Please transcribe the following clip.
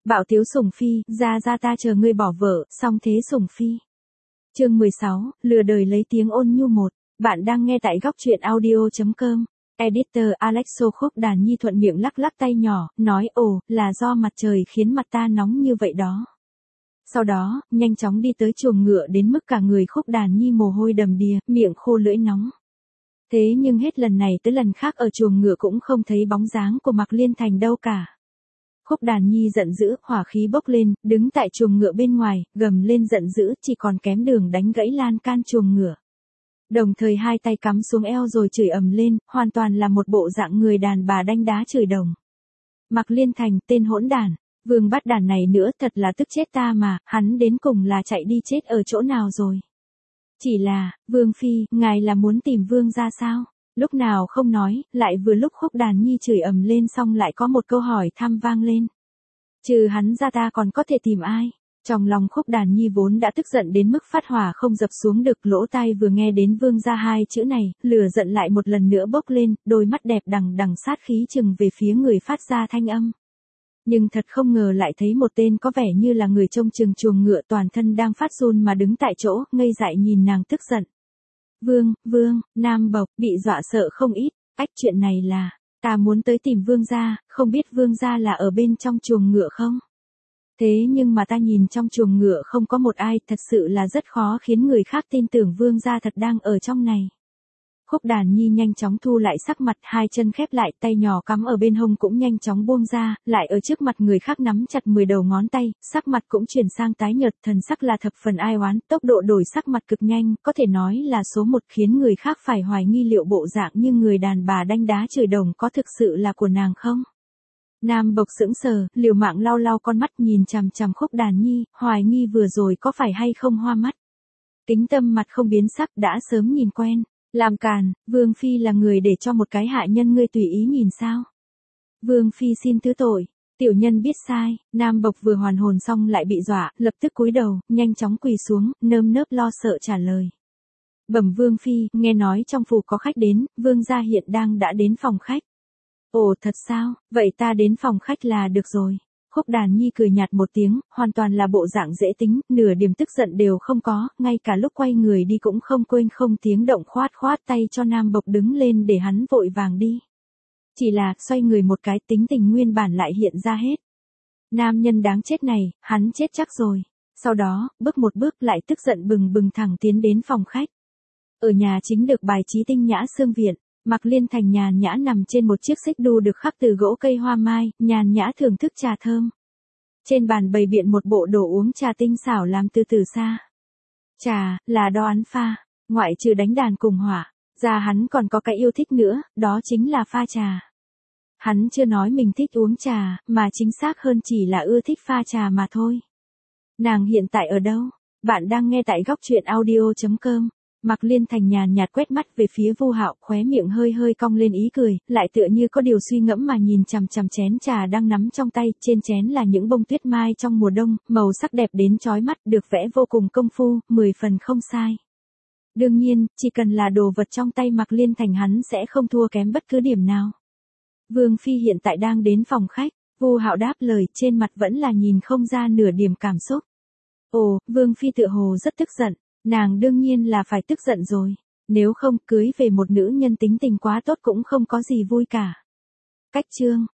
Bạo tiếu sủng phi, ra ta chờ ngươi bỏ vợ, xong thế sủng phi. Chương 16, lừa đời lấy tiếng ôn nhu một. Bạn đang nghe tại góc truyện audio.com. Editor Alexo Khúc Đàn Nhi thuận miệng lắc lắc tay nhỏ, nói ồ, là do mặt trời khiến mặt ta nóng như vậy đó. Sau đó, nhanh chóng đi tới chuồng ngựa đến mức cả người Khúc Đàn Nhi mồ hôi đầm đìa, miệng khô lưỡi nóng. Thế nhưng hết lần này tới lần khác ở chuồng ngựa cũng không thấy bóng dáng của Mạc Liên Thành đâu cả. Khúc Đàn Nhi giận dữ, hỏa khí bốc lên, đứng tại chuồng ngựa bên ngoài, gầm lên giận dữ, chỉ còn kém đường đánh gãy lan can chuồng ngựa. Đồng thời hai tay cắm xuống eo rồi chửi ầm lên, hoàn toàn là một bộ dạng người đàn bà đanh đá chửi đồng. Mạc Liên Thành, tên hỗn đản, vương bắt đàn này nữa thật là tức chết ta mà, hắn đến cùng là chạy đi chết ở chỗ nào rồi. Chỉ là, vương phi, ngài là muốn tìm vương ra sao? Lúc nào không nói, lại vừa lúc Khúc Đàn Nhi chửi ầm lên xong lại có một câu hỏi thăm vang lên. Trừ hắn ra ta còn có thể tìm ai? Trong lòng Khúc Đàn Nhi vốn đã tức giận đến mức phát hỏa không dập xuống được, lỗ tai vừa nghe đến vương ra hai chữ này, lửa giận lại một lần nữa bốc lên, đôi mắt đẹp đằng đằng sát khí chừng về phía người phát ra thanh âm. Nhưng thật không ngờ lại thấy một tên có vẻ như là người trông chừng chuồng ngựa toàn thân đang phát run mà đứng tại chỗ, ngây dại nhìn nàng tức giận. Vương, Nam Bộc, bị dọa sợ không ít, chuyện này là, ta muốn tới tìm vương gia, không biết vương gia là ở bên trong chuồng ngựa không? Thế nhưng mà ta nhìn trong chuồng ngựa không có một ai, thật sự là rất khó khiến người khác tin tưởng vương gia thật đang ở trong này. Khúc Đàn Nhi nhanh chóng thu lại sắc mặt, hai chân khép lại, tay nhỏ cắm ở bên hông cũng nhanh chóng buông ra, lại ở trước mặt người khác nắm chặt 10 đầu ngón tay, sắc mặt cũng chuyển sang tái nhợt, thần sắc là thập phần ai oán, tốc độ đổi sắc mặt cực nhanh, có thể nói là số một, khiến người khác phải hoài nghi liệu bộ dạng như người đàn bà đanh đá chửi đồng có thực sự là của nàng không. Nam Bộc sững sờ, liều mạng lau lau con mắt nhìn chằm chằm Khúc Đàn Nhi, hoài nghi vừa rồi có phải hay không hoa mắt. Kính Tâm mặt không biến sắc đã sớm nhìn quen. Làm càn, vương phi là người để cho một cái hạ nhân ngươi tùy ý nhìn sao? Vương phi xin thứ tội, tiểu nhân biết sai. Nam Bộc vừa hoàn hồn xong lại bị dọa, lập tức cúi đầu, nhanh chóng quỳ xuống, nơm nớp lo sợ trả lời. Bẩm vương phi, nghe nói trong phủ có khách đến, vương gia hiện đang đã đến phòng khách. Ồ thật sao, vậy ta đến phòng khách là được rồi. Khúc Đàn Nhi cười nhạt một tiếng, hoàn toàn là bộ dạng dễ tính, nửa điểm tức giận đều không có, ngay cả lúc quay người đi cũng không quên không tiếng động khoát tay cho Nam Bộc đứng lên để hắn vội vàng đi. Chỉ là, xoay người một cái, tính tình nguyên bản lại hiện ra hết. Nam nhân đáng chết này, hắn chết chắc rồi. Sau đó, bước một bước lại tức giận bừng bừng thẳng tiến đến phòng khách. Ở nhà chính được bài trí tinh nhã xương viện. Mạc Liên Thành nhàn nhã nằm trên một chiếc xích đu được khắc từ gỗ cây hoa mai, nhàn nhã thưởng thức trà thơm. Trên bàn bày biện một bộ đồ uống trà tinh xảo làm từ từ xa. Trà, là do hắn pha, ngoại trừ đánh đàn cùng hỏa, ra hắn còn có cái yêu thích nữa, đó chính là pha trà. Hắn chưa nói mình thích uống trà, mà chính xác hơn chỉ là ưa thích pha trà mà thôi. Nàng hiện tại ở đâu? Bạn đang nghe tại góc truyện audio.com. Mạc Liên Thành nhàn nhạt quét mắt về phía Vu Hạo, khóe miệng hơi hơi cong lên ý cười, lại tựa như có điều suy ngẫm mà nhìn chằm chằm chén trà đang nắm trong tay, trên chén là những bông tuyết mai trong mùa đông, màu sắc đẹp đến chói mắt, được vẽ vô cùng công phu, 10 phần không sai. Đương nhiên, chỉ cần là đồ vật trong tay Mạc Liên Thành hắn sẽ không thua kém bất cứ điểm nào. Vương phi hiện tại đang đến phòng khách, Vu Hạo đáp lời, trên mặt vẫn là nhìn không ra nửa điểm cảm xúc. Ồ, Vương phi tựa hồ rất tức giận. Nàng đương nhiên là phải tức giận rồi, nếu không cưới về một nữ nhân tính tình quá tốt cũng không có gì vui cả. Cách chương